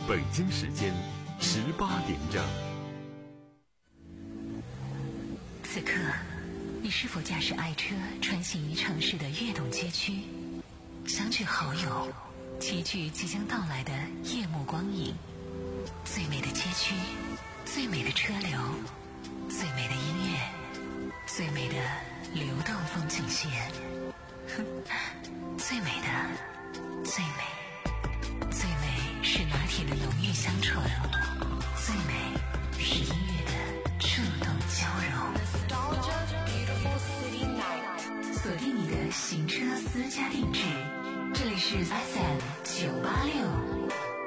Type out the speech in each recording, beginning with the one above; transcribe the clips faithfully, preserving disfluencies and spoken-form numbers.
北京时间十八点整。 此刻，你是否驾驶爱车穿行于城市的跃动街区，相聚好友，齐聚即将到来的夜幕光影？最美的街区，最美的车流，最美的音乐，最美的流动风景线，最美的，最美，最美是拿铁的浓郁香醇，最美是音乐的触动交融。锁定你的行车私家定制，这里是 F M 九八六。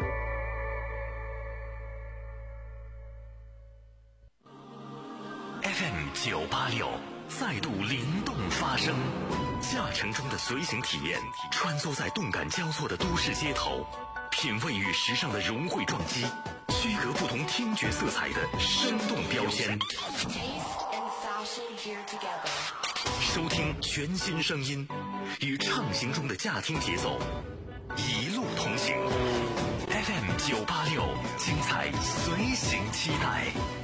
F M 九八六再度灵动发声，驾乘中的随行体验，穿梭在动感交错的都市街头，品味与时尚的融汇撞击，区隔不同听觉色彩的生动标签，收听全新声音，与畅行中的驾听节奏一路同行。 F M 九八六精彩随行期待。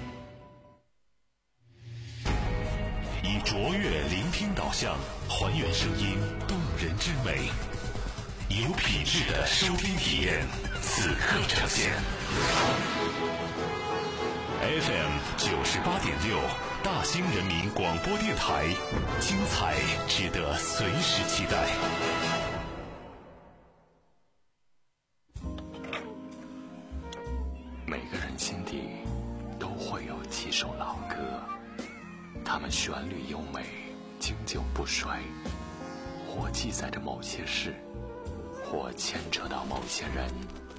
以卓越聆听导向，还原声音动人之美，有品质的收听体验，此刻呈现。F M 九十八点六，大兴人民广播电台，精彩值得随时期待。每个人心底都会有几首老歌，它们旋律优美，经久不衰，或记载着某些事，或牵扯到某些人。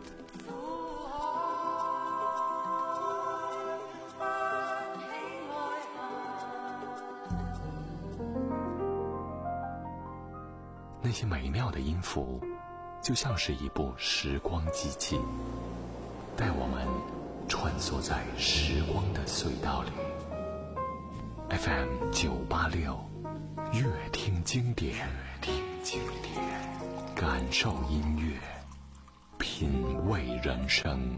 那些美妙的音符，就像是一部时光机器，带我们穿梭在时光的隧道里。F M 九八六，乐听经典，乐听经典，感受音乐，品味人生。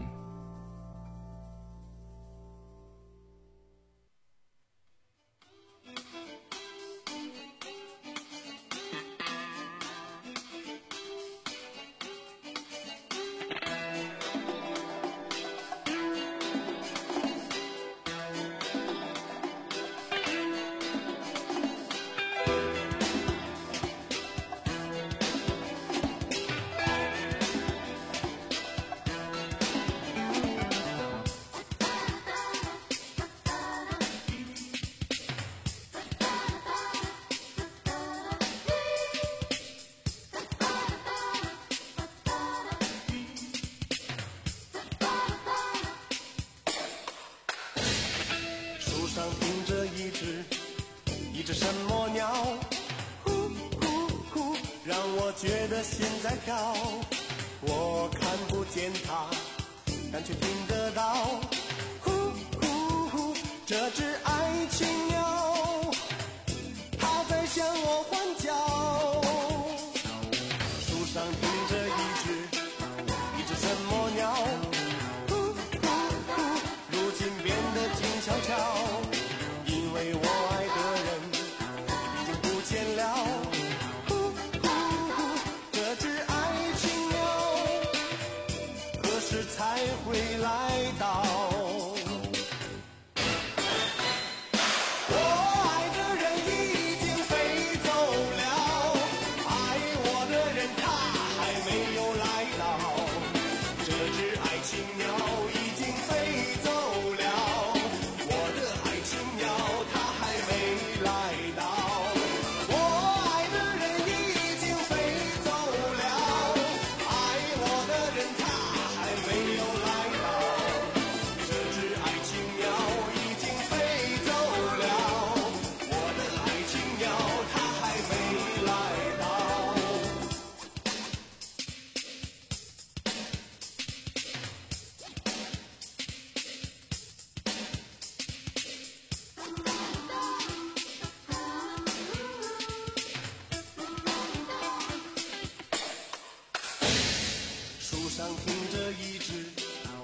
上停着一只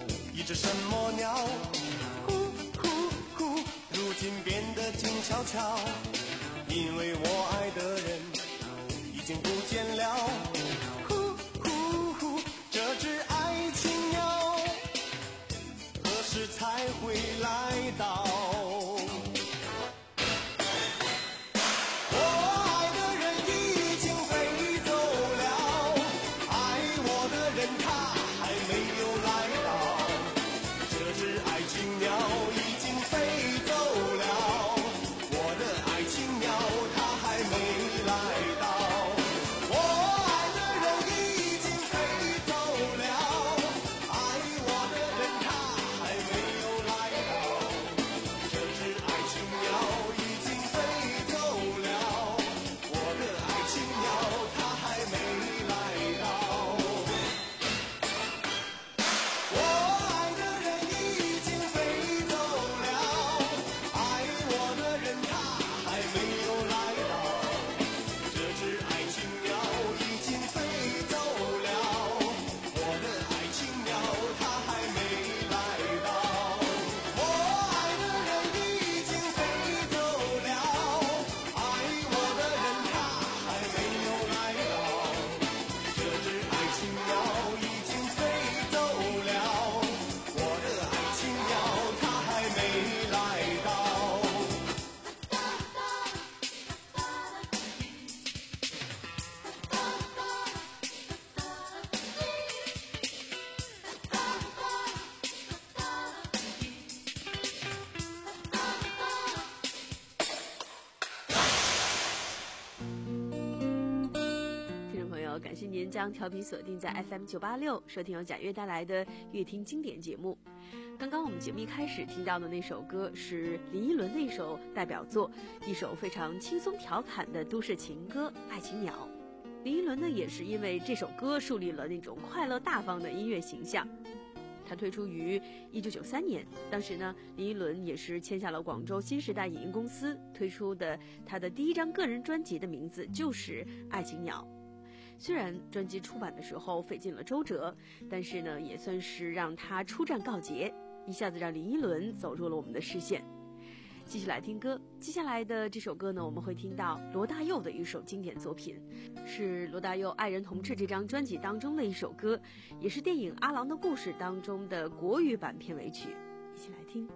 只什么鸟，呼呼呼，如今变得静悄悄，因为我爱的人已经不见了，呼呼呼，这只爱情鸟何时才会来到？ 感谢您将调频锁定在 F M 九八六，收听由贾悦带来的乐听经典节目。刚刚我们节目一开始听到的那首歌是林依轮的一首代表作，一首非常轻松调侃的都市情歌《爱情鸟》。林依轮呢，也是因为这首歌树立了那种快乐大方的音乐形象。他推出于一九九三年，当时呢，林依轮也是签下了广州新时代影音公司，推出的他的第一张个人专辑的名字就是《爱情鸟》。虽然专辑出版的时候费尽了周折，但是呢，也算是让他出战告捷，一下子让林依轮走入了我们的视线。继续来听歌，接下来的这首歌呢，我们会听到罗大佑的一首经典作品，是罗大佑《爱人同志》这张专辑当中的一首歌，也是电影《阿郎的故事》当中的国语版片尾曲，一起来听。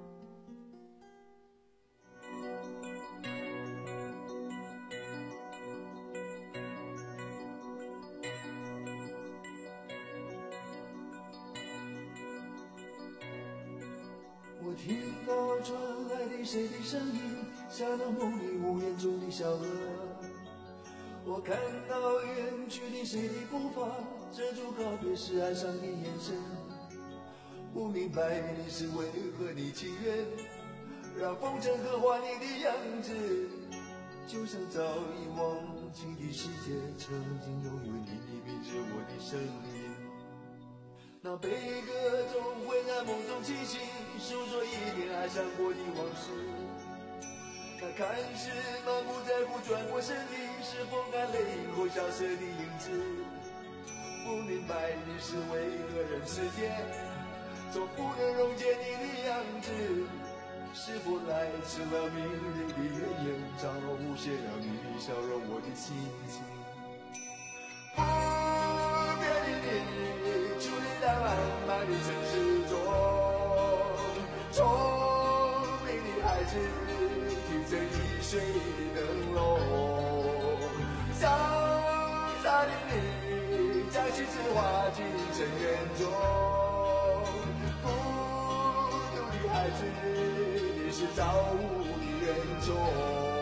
我听到传来的谁的声音，像那梦里屋檐中的小河。我看到远去的谁的步伐，遮住告别时哀伤的眼神。不明白你是为何你情愿让风尘刻画你的样子，就像早已忘记的世界，曾经拥有你编织我的生命。那悲歌总会在梦中清醒，诉说一点爱上过的往事。那看似满不在乎转过身的，是风干泪后消失的影子。不明白你是为何人世间总不能溶解你的样子，是否来自了明媚的月颜，照无限了你笑容我的心情。不变的你伫立在漫漫的城市中，聪明的孩子提着易碎的灯笼，潇洒的你将心事化进尘缘中，孤独的孩子你是造物的恩宠。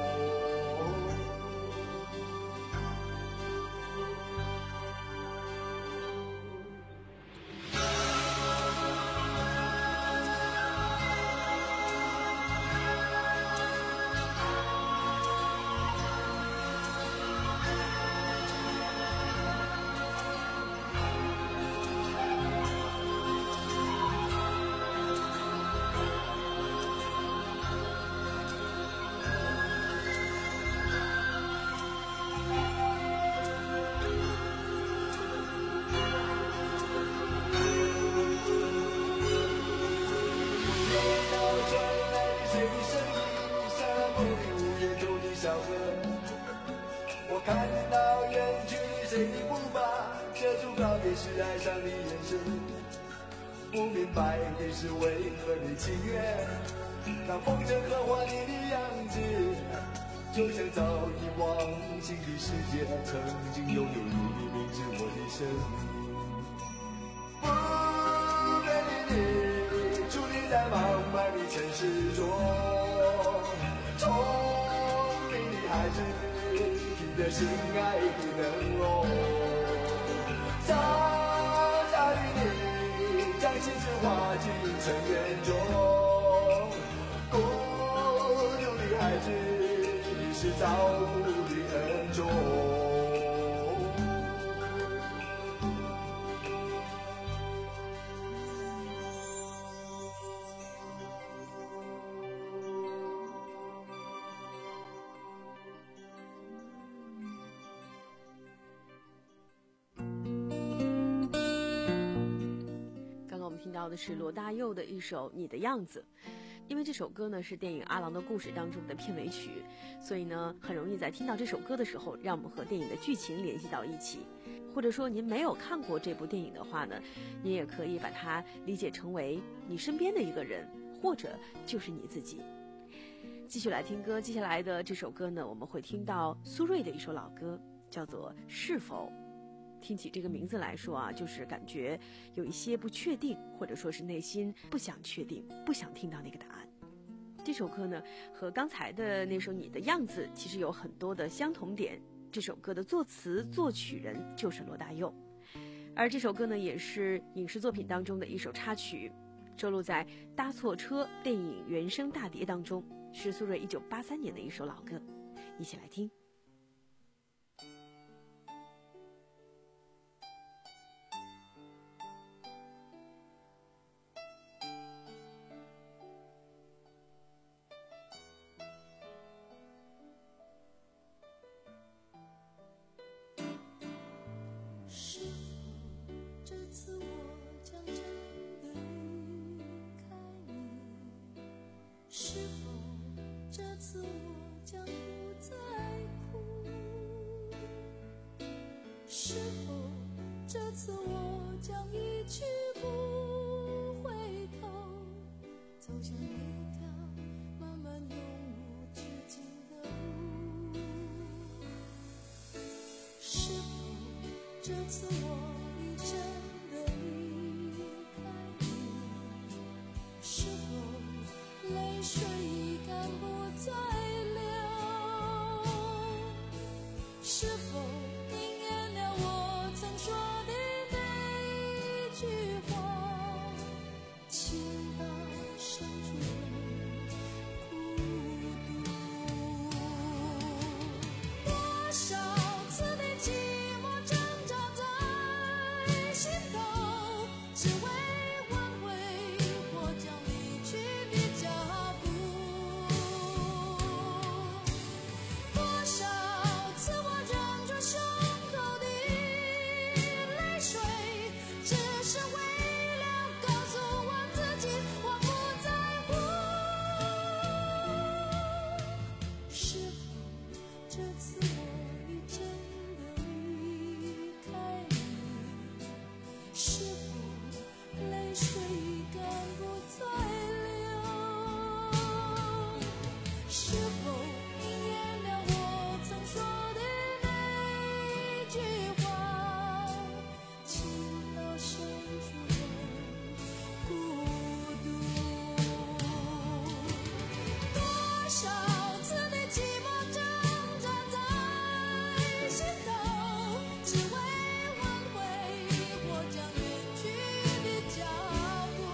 看到远去的谁的步伐，遮住告别时爱上的眼神。不明白的是为何你情愿，当风筝刻画你的样子，就像早已忘情的世界，曾经拥有你的名字，我的生命。不美丽的注定在茫茫的城市中，聪明的孩子凭着心爱的能容，傻傻的你将青春化进尘缘中，孤独的孩子是造物的恩宠。 听到的是罗大佑的一首《你的样子》，因为这首歌呢是电影《阿郎的故事》当中的片尾曲，所以呢很容易在听到这首歌的时候，让我们和电影的剧情联系到一起。或者说您没有看过这部电影的话呢，您也可以把它理解成为你身边的一个人，或者就是你自己。继续来听歌，接下来的这首歌呢，我们会听到苏芮的一首老歌，叫做《是否》。听起这个名字来说啊，就是感觉有一些不确定，或者说是内心不想确定，不想听到那个答案。这首歌呢和刚才的那首《你的样子》其实有很多的相同点，这首歌的作词作曲人就是罗大佑，而这首歌呢也是影视作品当中的一首插曲，收录在《搭错车》电影原声大碟当中，是苏芮一九八三年的一首老歌，一起来听。 只为挽回我将远去的脚步。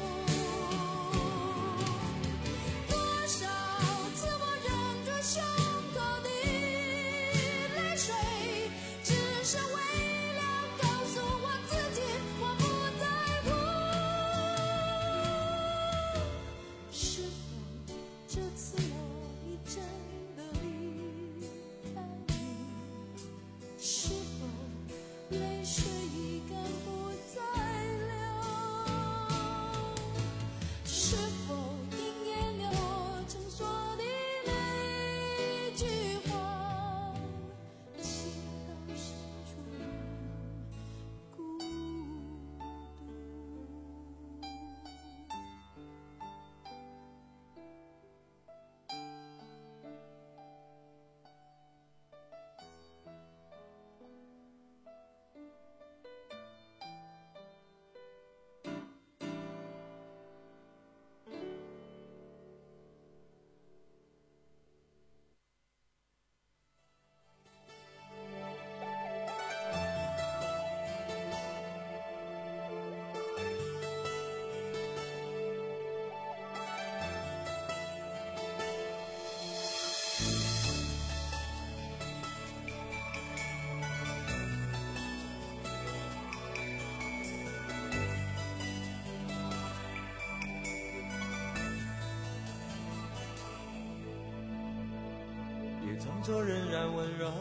装作仍然温柔，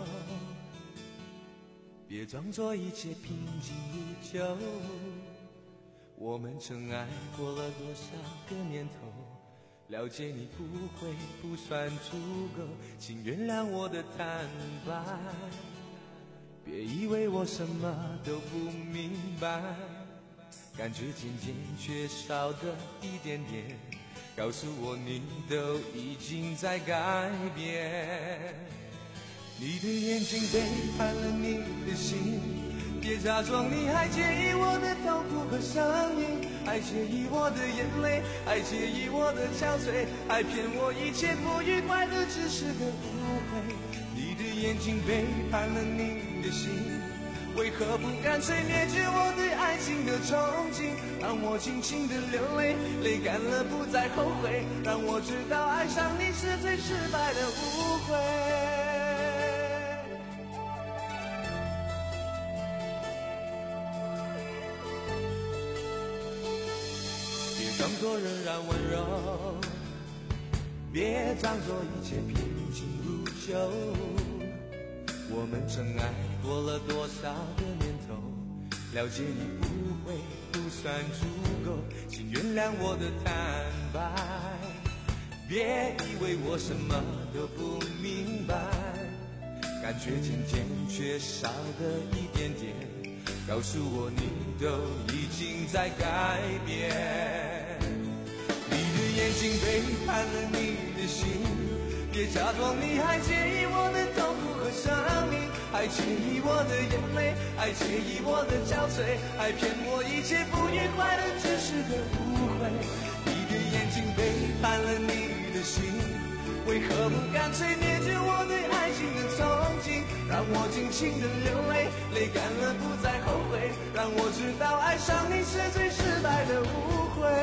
别装作一切平静如旧。我们曾爱过了多少个年头，了解你不会不算足够，请原谅我的坦白，别以为我什么都不明白，感觉渐渐缺少的一点点，告诉我你都已经在改变。你的眼睛背叛了你的心，别假装你还介意我的痛苦和声音，还介意我的眼泪，还介意我的憔悴，还骗我一切不愉快的只是个误会。你的眼睛背叛了你的心，为何不干脆灭绝我对爱情的憧憬，让我尽情的流泪，泪干了不再后悔，让我知道爱上你是最失败的误会。装作仍然温柔，别装作一切平静如旧。我们曾爱过了多少个年头，了解你不会不算足够，请原谅我的坦白，别以为我什么都不明白，感觉渐渐缺少的一点点，告诉我你都已经在改变。眼睛背叛了你的心，别假装你还介意我的痛苦和生命，还介意我的眼泪，还介意我的憔悴，还骗我一切不愉快的只是个误会。你的眼睛背叛了你的心，为何不干脆灭绝我对爱情的憧憬，让我尽情的流泪，泪干了不再后悔，让我知道爱上你是最失败的误会。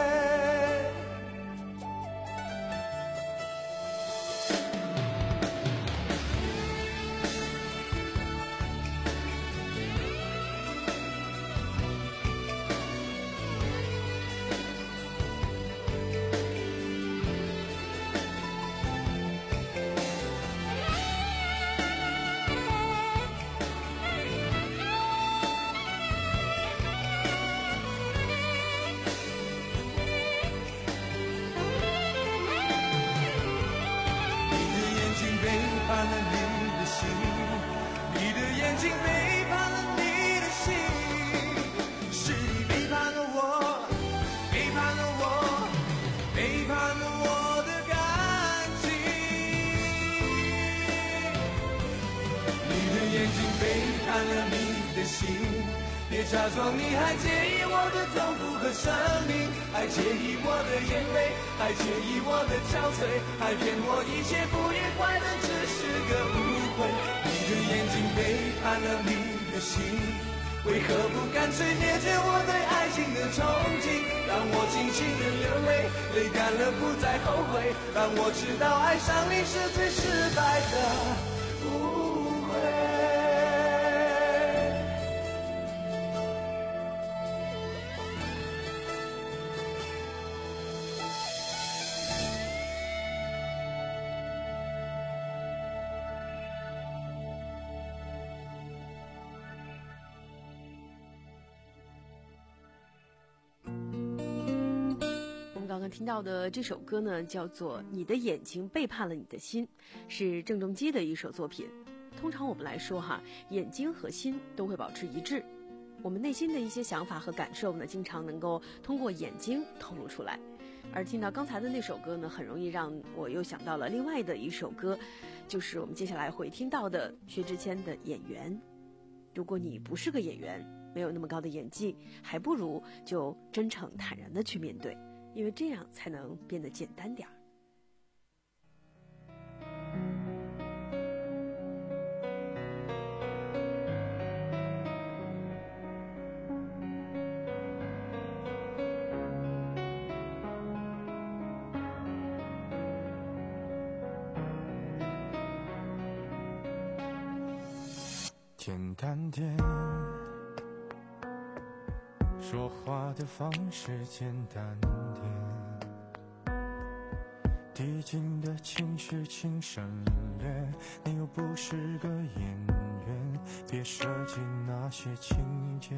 别假装你还介意我的痛苦和生命，还介意我的眼泪，还介意我的憔悴，还骗我一切不愉快的只是个误会。你的眼睛背叛了你的心，为何不干脆灭绝我对爱情的憧憬，让我尽情的流泪，泪干了不再后悔，让我知道爱上你是最失败的误会。 刚刚听到的这首歌呢，叫做《你的眼睛背叛了你的心》，是郑中基的一首作品。通常我们来说哈，眼睛和心都会保持一致，我们内心的一些想法和感受呢，经常能够通过眼睛透露出来。而听到刚才的那首歌呢，很容易让我又想到了另外的一首歌，就是我们接下来会听到的薛之谦的《演员》。如果你不是个演员，没有那么高的演技，还不如就真诚坦然地去面对，因为这样才能变得简单点儿。 简单点，说话的方式简单点， 递进的情绪请省略，你又不是个演员，别设计那些情节。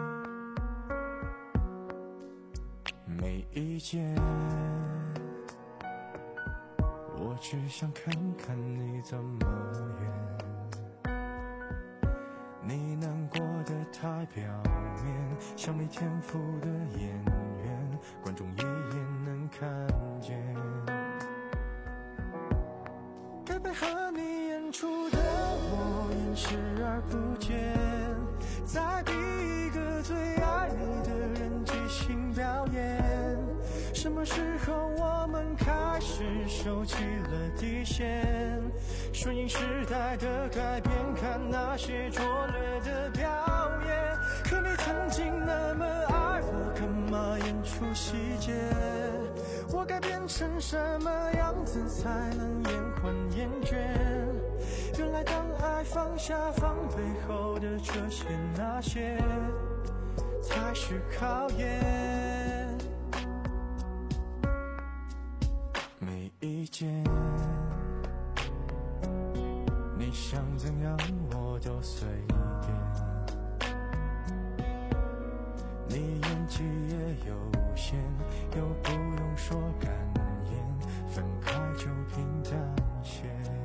没意见，我只想看看你怎么演。你难过的太表面，像没天赋的演员，观众一眼能看见。该配合你演出的我演视而不见，再逼一个最爱你的人即兴表演。什么时候我们开始收起了底线？顺应时代的改变，看那些拙劣的表演。可你曾经那么爱我，干嘛演出细节？我该变成什么样子才能延缓厌倦？原来当爱放下防备后的这些那些，才是考验。没意见，你想怎样我都随便。你演技也有限，又不用说感言，分开就平淡些。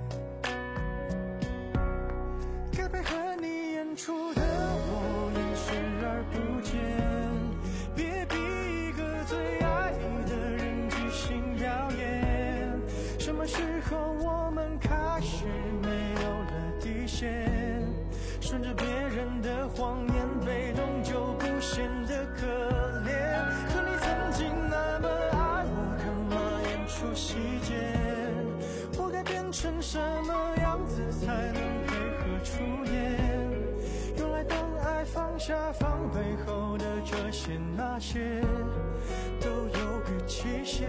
该配合你演出的我演视而不见，别逼一个最爱你的人即兴表演。什么时候我们开始没有了底线？顺着别人的谎言，被动就不显得可怜。可你曾经那么爱我，干嘛演出细节？我该变成什么样子才能配合出演？原来当爱放下防备后的这些那些，都有个期限。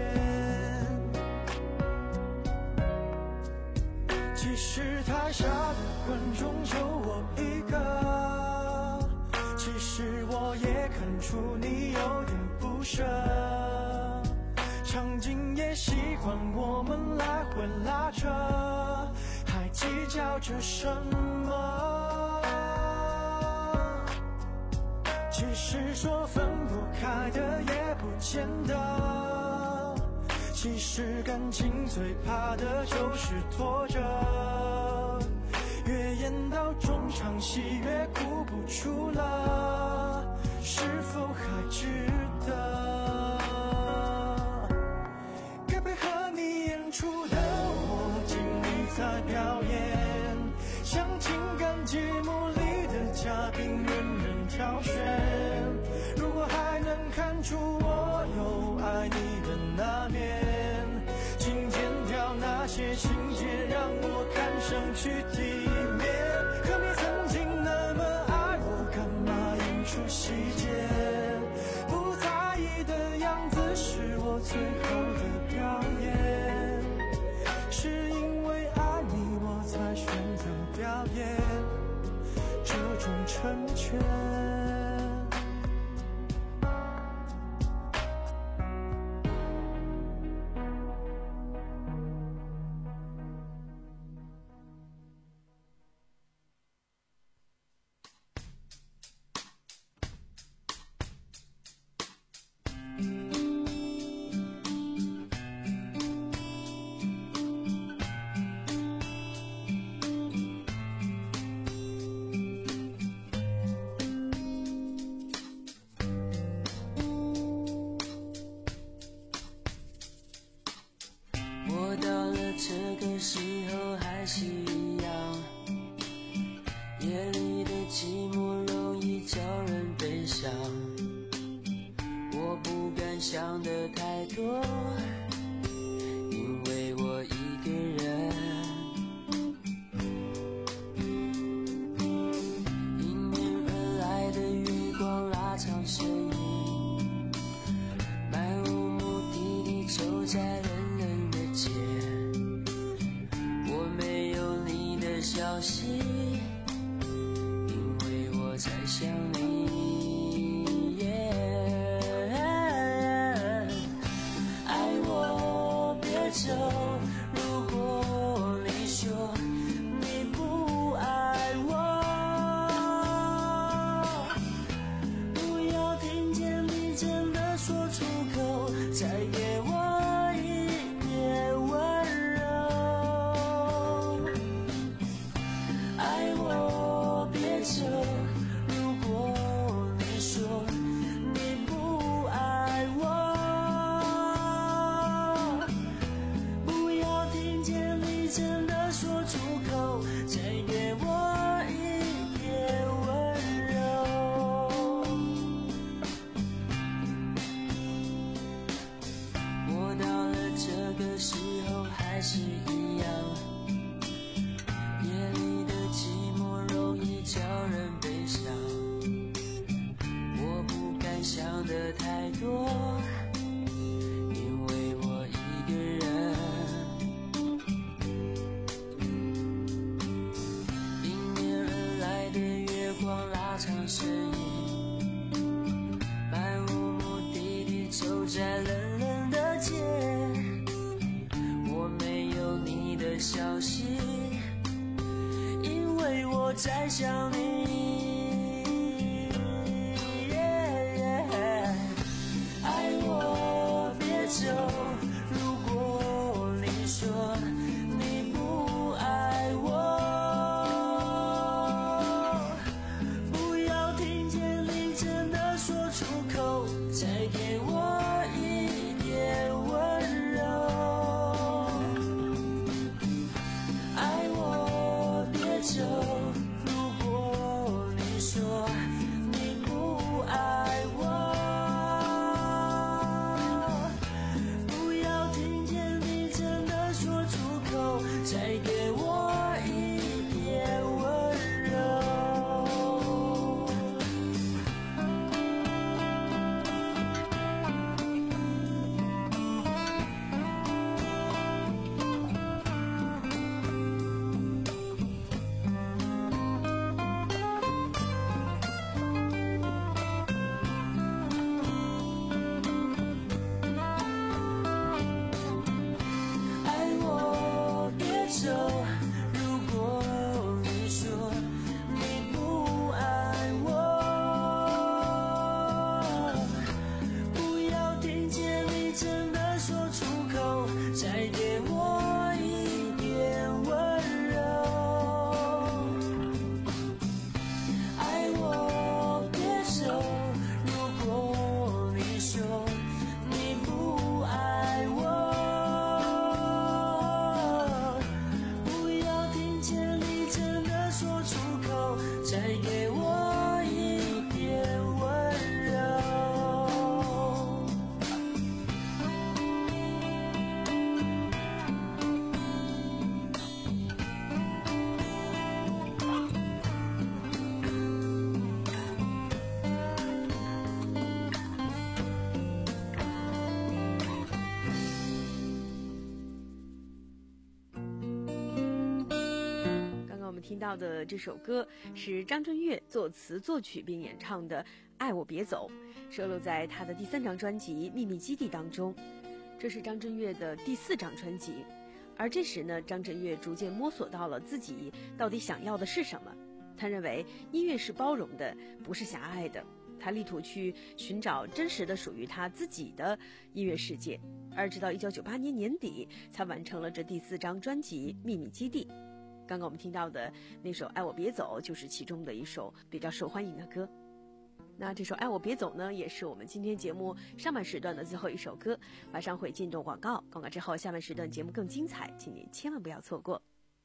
即使台下的观众就我一个，其实我也看出你有点不舍。场景也习惯我们来回拉扯，还计较着什么？其实说分不开的也不见得，其实感情最怕的就是拖着，越演到中场戏越哭不出了，是否还值得？该配合你演出的我尽力在表演，像情感节目里的嘉宾任人挑选。如果还能看出我有爱你的那面，请剪掉那些情节，让我看上去体面。可你曾经那么爱我，干嘛演出细节？不在意的样子是我最后的表演，是因为爱你我才选择表演这种成全。 时候还是一样，夜里的寂寞容易叫人悲伤。我不敢想的太多，因为我一个人。迎面而来的月光拉长身影，漫无目的地走在冷冷的街。我没有你的消息，因为我在想你、yeah、爱我别走。 再给我一点温柔。爱我别走，如果你说你不爱我，不要听见你真的说出口，再给我一点温柔。我到了这个时候还是一样，夜里的寂寞容易叫人悲伤，我不敢想的太多，因为我一个人。迎面而来的月光拉长身影，漫无目的地走在冷冷的街，我没有你的消息，因为我在想你。爱我别走，如果你说你不爱我，不要听见你真的说出口，再给我一点温柔。爱我别走，如果你说你不爱我，不要听见你真的说出口，再给我一点温柔。爱我别走，如果你说你不爱我，不要听见你真的说出口，再给我一点温柔。爱我别走，如果你说你不爱我，不要听见你真的说出口，再给我一点温柔。 刚刚我们听到的这首歌是张震岳作词作曲并演唱的《爱我别走》，收录在他的第三张专辑《秘密基地》当中。这是张震岳的第四张专辑，而这时呢，张震岳逐渐摸索到了自己到底想要的是什么。他认为音乐是包容的，不是狭隘的。他力图去寻找真实的属于他自己的音乐世界，而直到一九九八年年底才完成了这第四张专辑《秘密基地》。刚刚我们听到的那首《爱我别走》就是其中的一首比较受欢迎的歌。那这首《爱我别走》呢，也是我们今天节目上半时段的最后一首歌，马上会进入广告，广告之后下半时段节目更精彩，请您千万不要错过。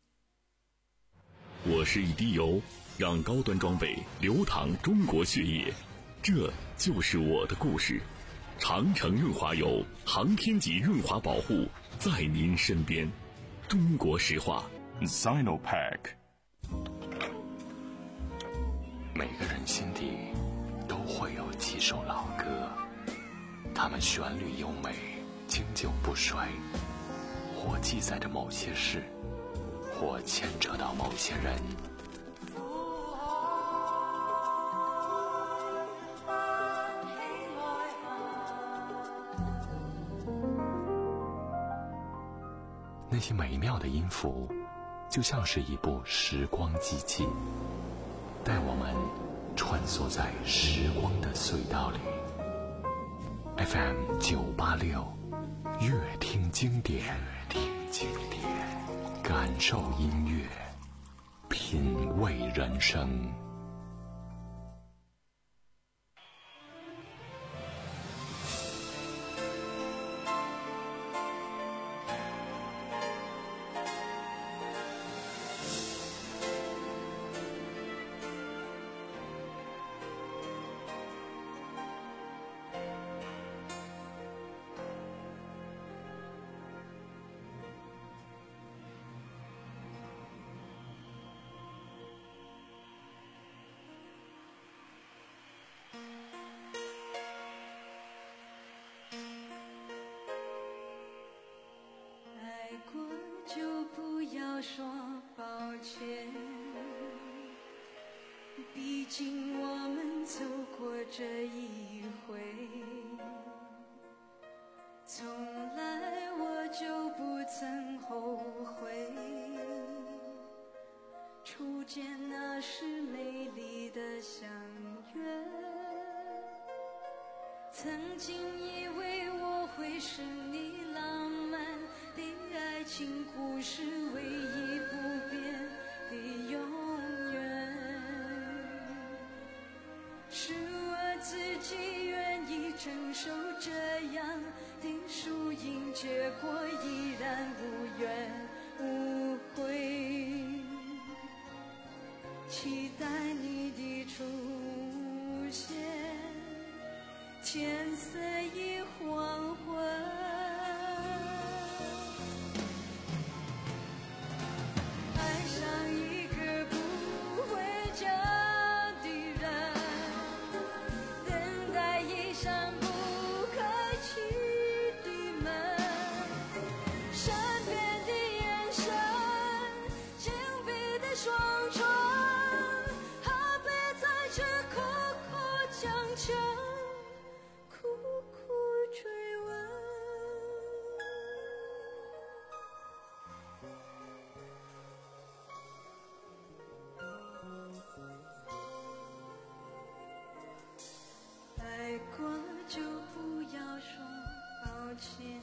我是一滴油，让高端装备流淌中国血液，这就是我的故事。长城润滑油，航天级润滑保护，在您身边。中国石化 Sinopec。 每个人心底都会有几首老歌，它们旋律优美，经久不衰，或记载着某些事，或牵扯到某些人。那些美妙的音符，就像是一部时光机器，带我们穿梭在时光的隧道里。 F M 九八六，乐听经典，乐听经典，感受音乐，品味人生。 就不要说抱歉，毕竟我们走过这一回，从来我就不曾后悔，初见那时美丽的相约，曾经以为我会是你浪漫的爱情故事唯一不变的永远，是我自己愿意承受这样的输赢，结果依然无怨无悔，期待你的出现，天色已黄昏，就不要说抱歉，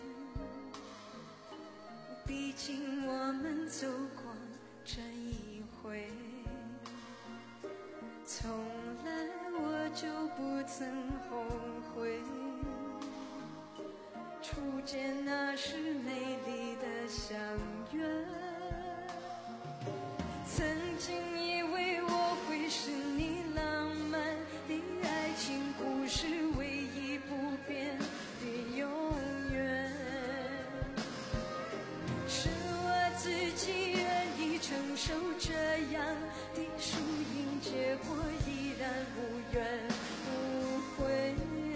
毕竟我们走过这一回，从来我就不曾后悔，初见那时美丽的相约，曾经以为我会是你浪漫的爱情故事唯一不变的永远，是我自己愿意承受这样的输赢，结果依然无怨无悔，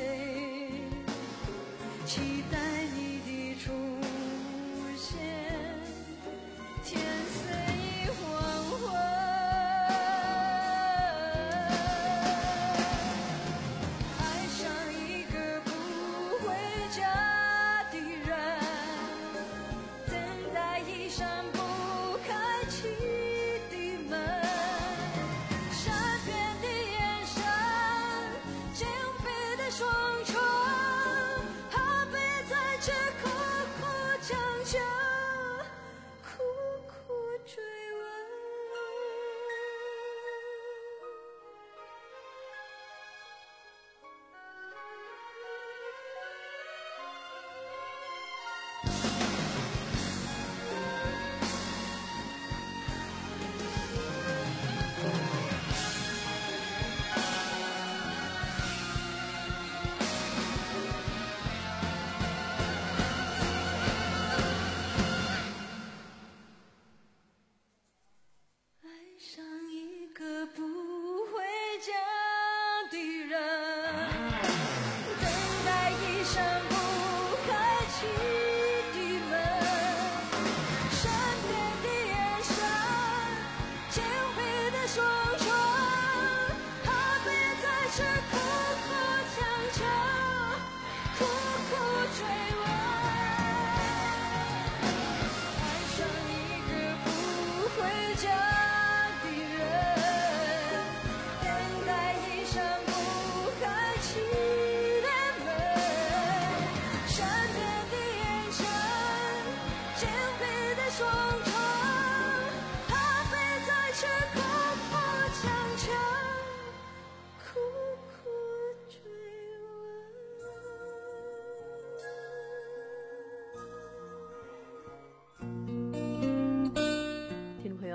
期待你的出现，天色已黄昏，双窗，怕被在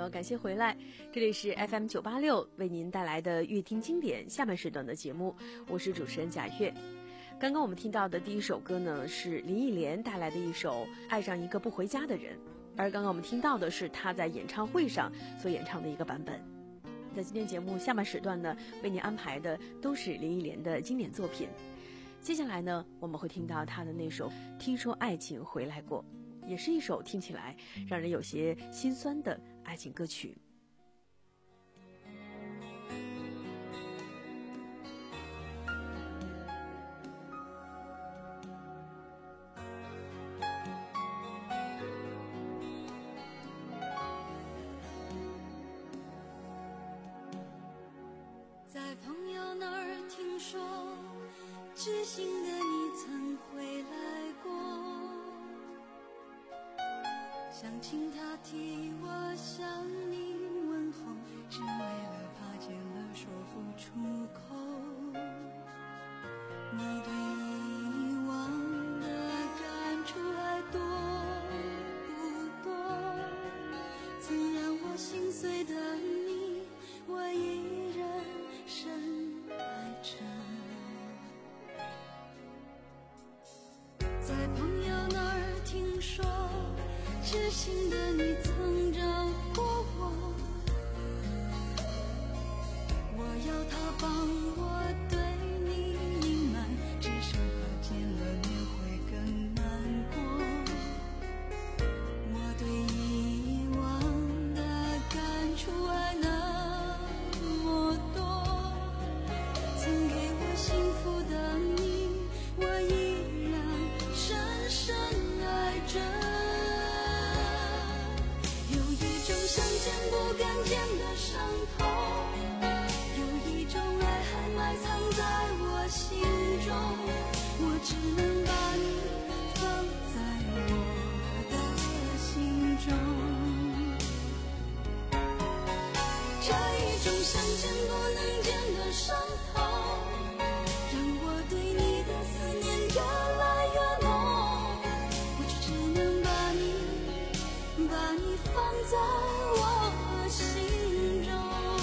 友，感谢回来，这里是 F M 九八六为您带来的乐听经典下半时段的节目，我是主持人贾月。刚刚我们听到的第一首歌呢，是林忆莲带来的一首《爱上一个不回家的人》，而刚刚我们听到的是她在演唱会上所演唱的一个版本。在今天节目下半时段呢，为您安排的都是林忆莲的经典作品。接下来呢，我们会听到她的那首《听说爱情回来过》，也是一首听起来让人有些心酸的爱情歌曲。 在朋友那儿听说，知心的你曾回来过，想请他替我向你问候，只为了怕见了说不出口。你对以往的感触还多不多？曾让我心碎的你，我依然深爱着。在朋友那儿听说，知心的你曾找过我，我要他帮我对你隐瞒，只是怕见了面会更难过。我对以往的感触还那么多，曾给我幸福的你，我依然深深爱着。有一种想见不敢见的伤痛，有一种爱还埋藏在我心中，我只能把你放在我的心中。这一种想见不能见的伤痛，让我对你的思念越来越浓，我就只能把你把你放在我心中。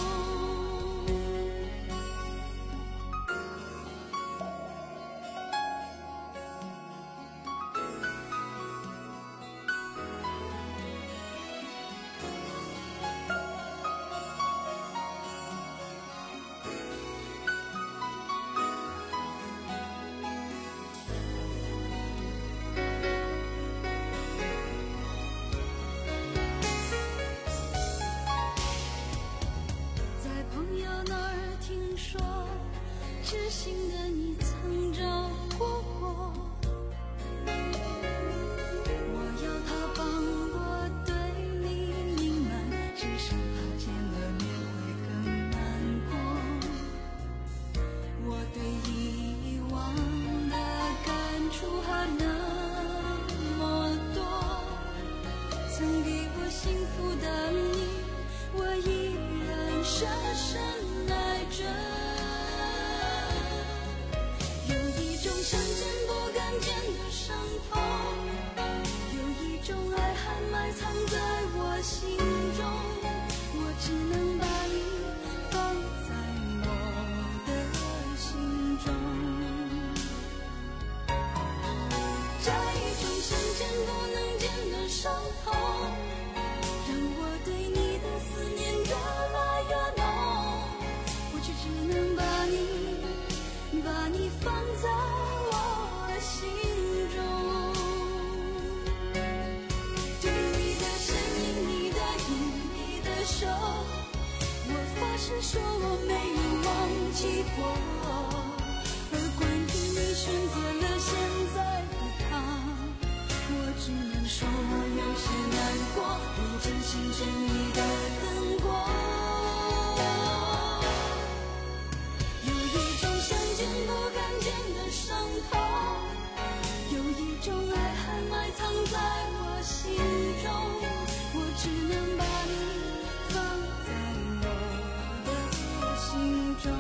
在朋友那儿听说，知心的你曾找过我，我要他帮我对你隐瞒，只是怕见了面会更难过。我对以往的感触还那么多，曾给我幸福的你，我依然深深爱着。有一种想见不敢见的伤痛，有一种爱还埋藏在我心中，我只能把你放在我的心中。这一种想见不能见的伤痛，让我对你的思念越来越浓，我却只能把你把你放在我心中。对你的身影，你的影，你的手，我发誓说我没有忘记过。而关于你选择了现在的他，我只能说我有些难过，你真心真意的等过。有一种想见不敢见的伤痛，有一种爱还埋藏在我心中，我只能把你放在我的心中。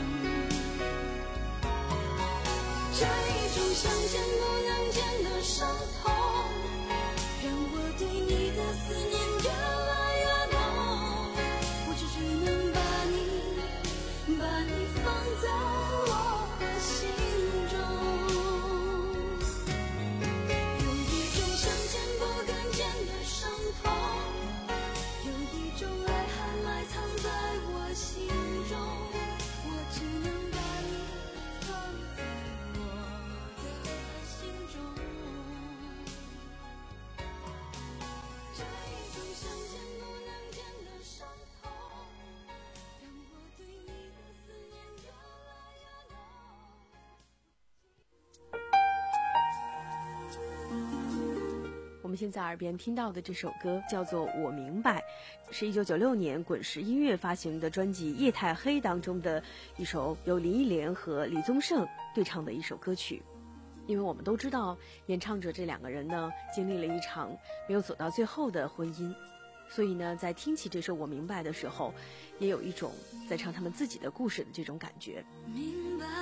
这一种想见不能见的伤痛，让我对你的思念越来越浓， 们现在耳边听到的这首歌叫做《我明白》，是一九九六年滚石音乐发行的专辑《夜太黑》当中的一首由林忆莲和李宗盛对唱的一首歌曲。因为我们都知道，演唱者这两个人呢，经历了一场没有走到最后的婚姻，所以呢，在听起这首《我明白》的时候，也有一种在唱他们自己的故事的这种感觉。 明白，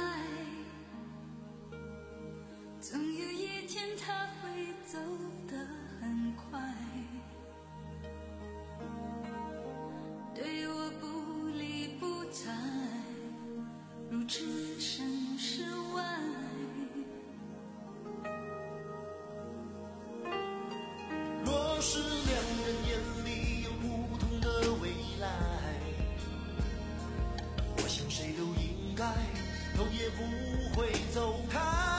总有一天他会走得很快，对我不理不睬，如置身事外。 若是两人眼里有不同的未来，我想谁都应该头也不会走开。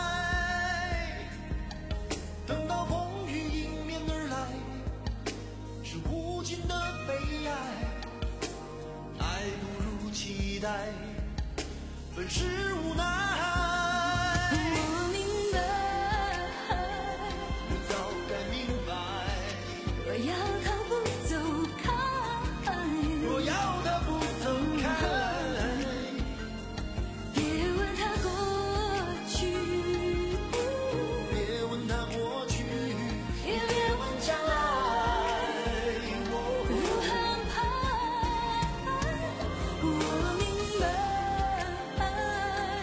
等到风雨迎面而来，是无尽的悲哀。爱不如期待，本是无奈。 我明白，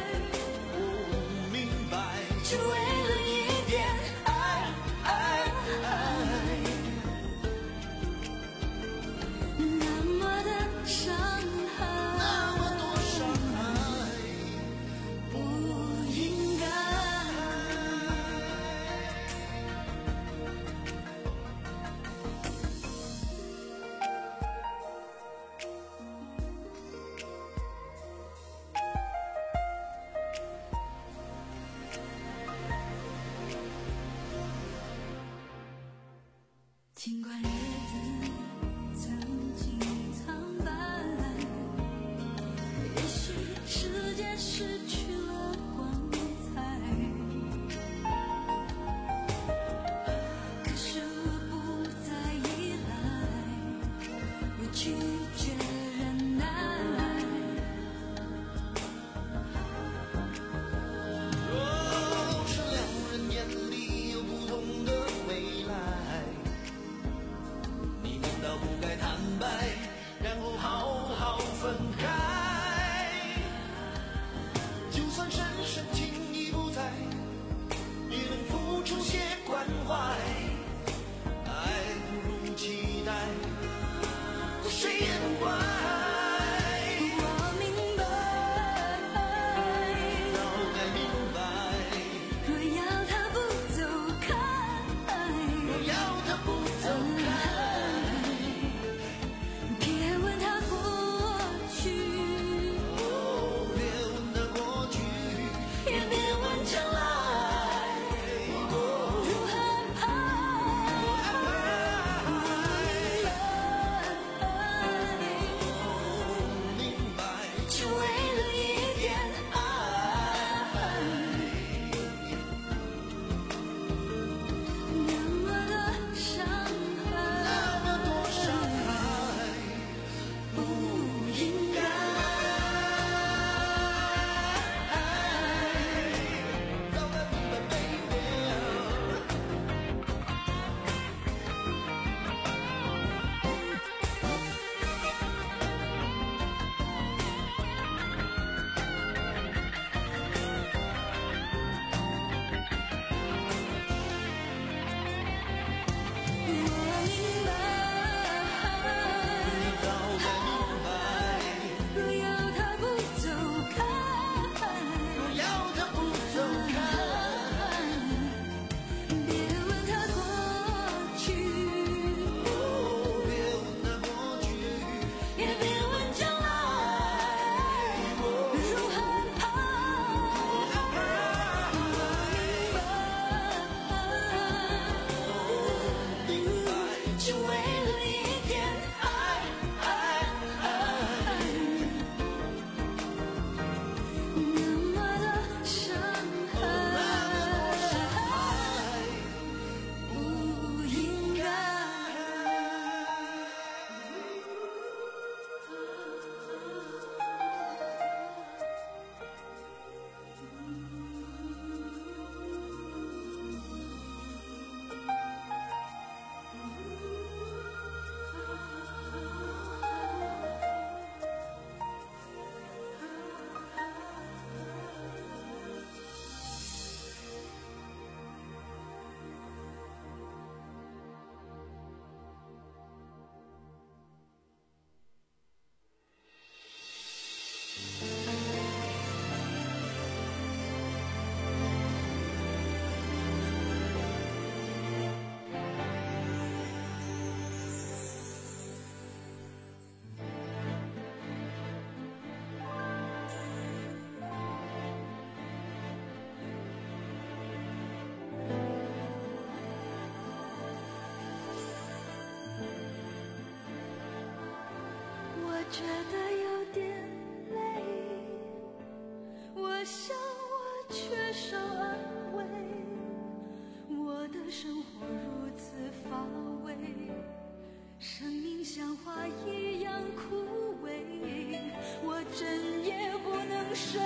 觉得有点累，我想我缺少安慰，我的生活如此乏味，生命像花一样枯萎，我整夜不能睡，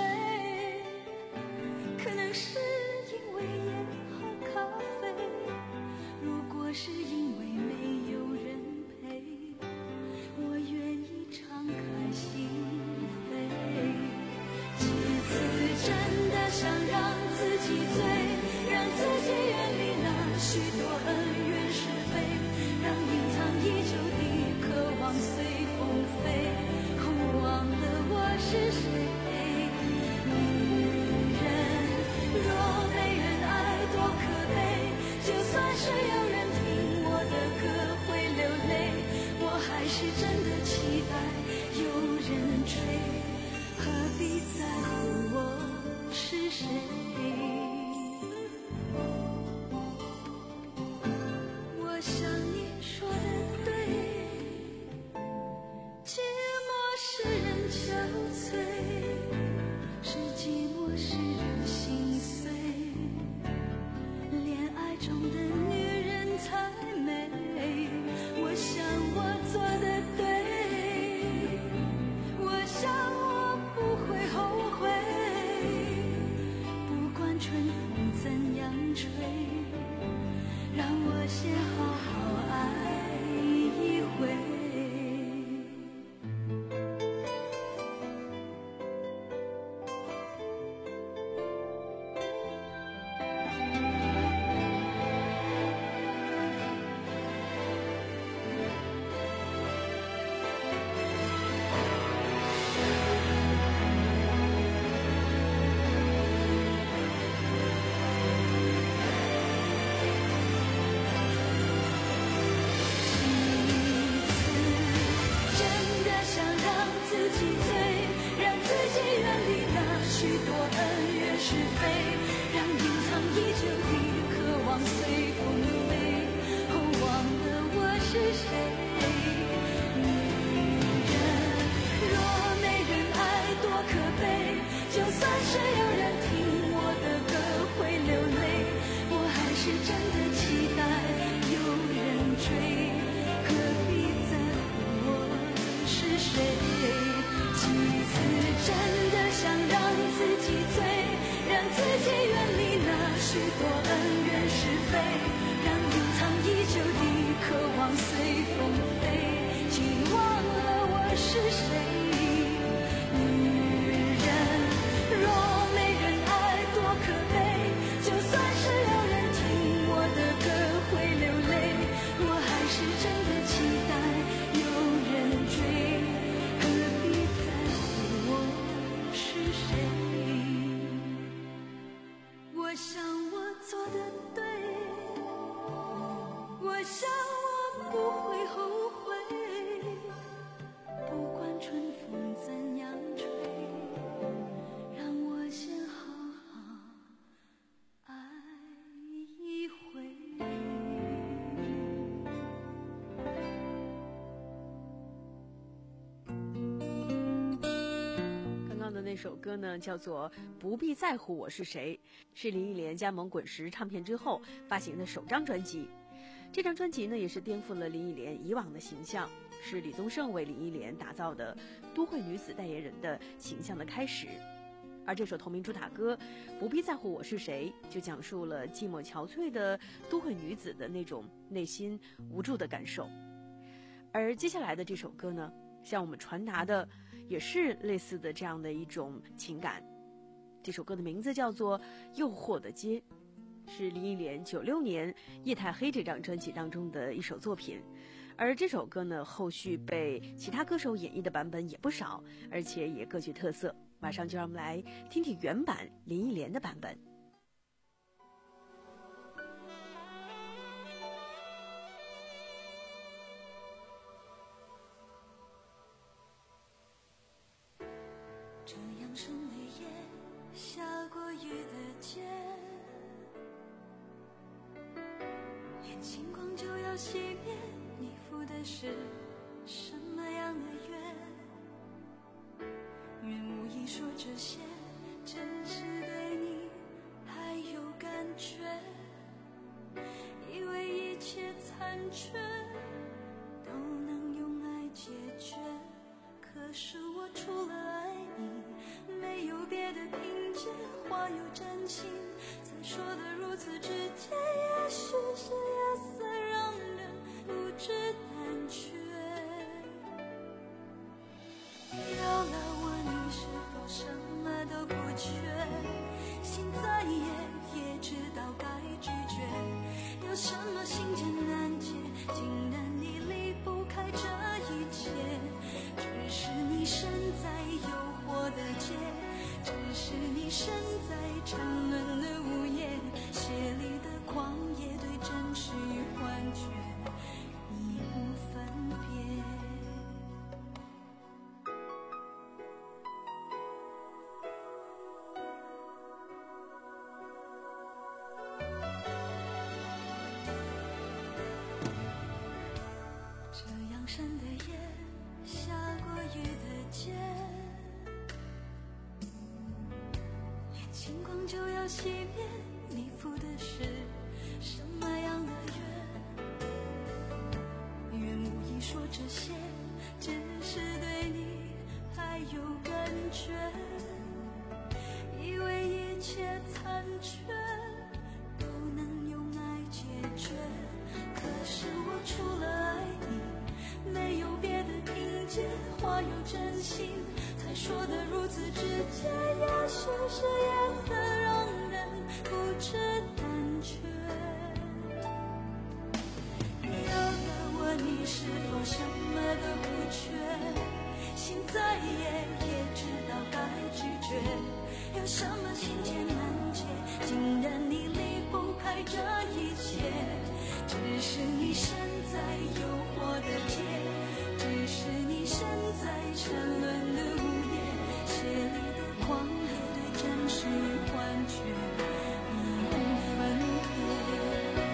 可能是因为烟和咖啡，如果是因为没有人陪，我愿意敞开心扉，几次真的想让自己醉，让自己远离那许多恩怨是非，让隐藏已久的渴望随风飞，忘了我是谁。女人若没人爱多可悲，就算是有人听我的歌会流泪，我还是真的期待有人追，何必在乎我是谁。我想你说的对，寂寞使人憔悴，是寂寞使人心碎，恋爱中的女人才美，我想我做的对，我想我不会后悔，不管春风怎样吹，让我先好好爱一回。许多恩怨是非，让隐藏已久的渴望随风飞，哦，忘了我是谁。女人若没人爱多可悲，就算是有人听我的歌会流泪，我还是真的期待有人追，何必在乎我是谁。几次真的想让自己醉，让自己远离那许多恩怨是非，让隐藏已久的渴望随风飞，竟忘了我是谁。女人若没人爱多可悲，就算是有人听我的歌会流泪，我还是真的期待有人追，何必在乎我是谁。我想我做的对，我想我不会后悔，不管春风怎样吹，让我先好好爱一回。 刚刚的那首歌呢，叫做《不必在乎我是谁》，是林忆莲加盟滚石唱片之后发行的首张专辑。这张专辑呢，也是颠覆了林忆莲以往的形象，是李宗盛为林忆莲打造的都会女子代言人的形象的开始。而这首同名主打歌《不必在乎我是谁》，就讲述了寂寞憔悴的都会女子的那种内心无助的感受。而接下来的这首歌呢，向我们传达的也是类似的这样的一种情感。这首歌的名字叫做《诱惑的街》，是林忆莲九六年《夜太黑》这张专辑当中的一首作品。而这首歌呢，后续被其他歌手演绎的版本也不少，而且也各具特色。马上就让我们来听听原版林忆莲的版本。 这样深的夜，下过雨的街，连星光就要熄灭，你赴的是什么样的约？ 意说这些，只是对你还有感觉，以为一切残缺都能用爱解决。可是我除了爱你，没有别的凭借，话有真情，才说得如此直接。也许是夜色让人不知胆怯，要了我你是否什么都不缺，心再野也知道该拒绝，有什么心结难解，竟然你离不开这一切。只是你身在诱惑的街，只是你身在沉沦的午夜，血里的狂野对真实与幻觉已无分别。这样深的夜，下过雨的街，连星光就要熄灭，你赴的是什么样的约？愿无意说这些，只是对你还有感觉，以为一切残缺都能用爱解决。可是我除了爱你，没有别的凭借，话有真心，才说得如此直接。也许是夜色让人不知胆怯，要了我你是否什么都不缺，心再野也知道该拒绝，有什么心结难解，竟然你离不开这一切。只是你身在诱惑的街，只是你身在沉沦的午夜，血里的狂野对真实与幻觉已无分别。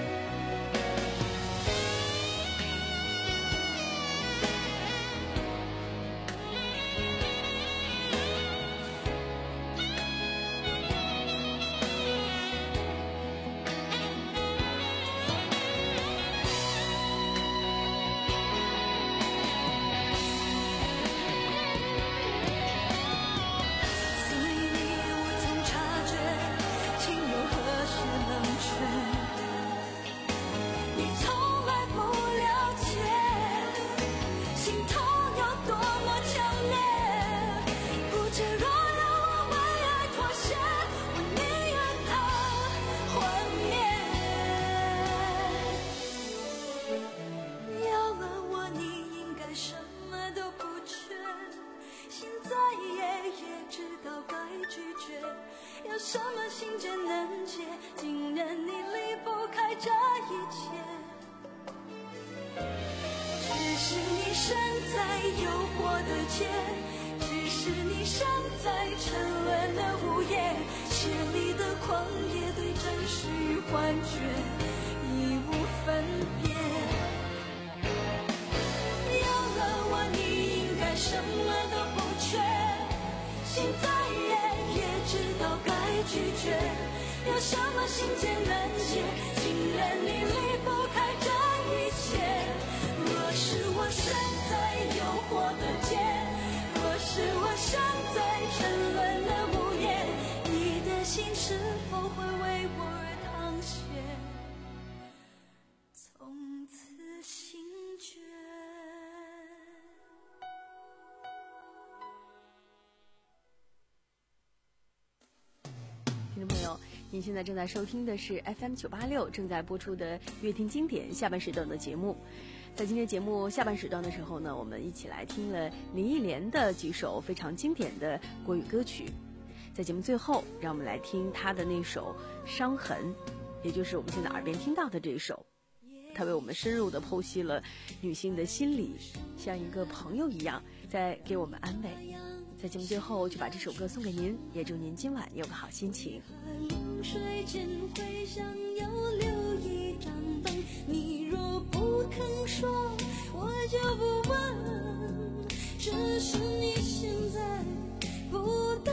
有什么心结难解，竟然你离不开这一切。只是你身在诱惑的街，只是你身在沉沦的午夜，血里的狂野对真实与幻觉已无分别。有了我你应该什么都不缺，心再野也知道该拒绝，有什么心结难解，竟然你离不开这一切。若是我身在诱惑的街，若是我身在沉沦的午夜，你的心是否会为我而淌血，从此心决。 听众朋友，您现在正在收听的是 F M 九八六正在播出的乐听经典下半时段的节目。在今天节目下半时段的时候呢，我们一起来听了林忆莲的几首非常经典的国语歌曲。在节目最后，让我们来听她的那首《伤痕》，也就是我们现在耳边听到的这一首。她为我们深入地剖析了女性的心理，像一个朋友一样在给我们安慰。在节目最后就把这首歌送给您，也祝您今晚有个好心情。 流水间会想要留一盏灯，你若不肯说，我就不问，只是你现在不懂。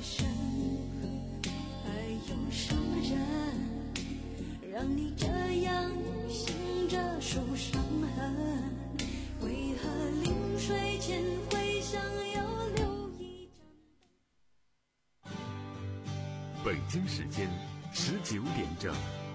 生，还有什么人让你这样醒着数伤痕？为何临睡前会想要留一盏？ 北京时间十九点整。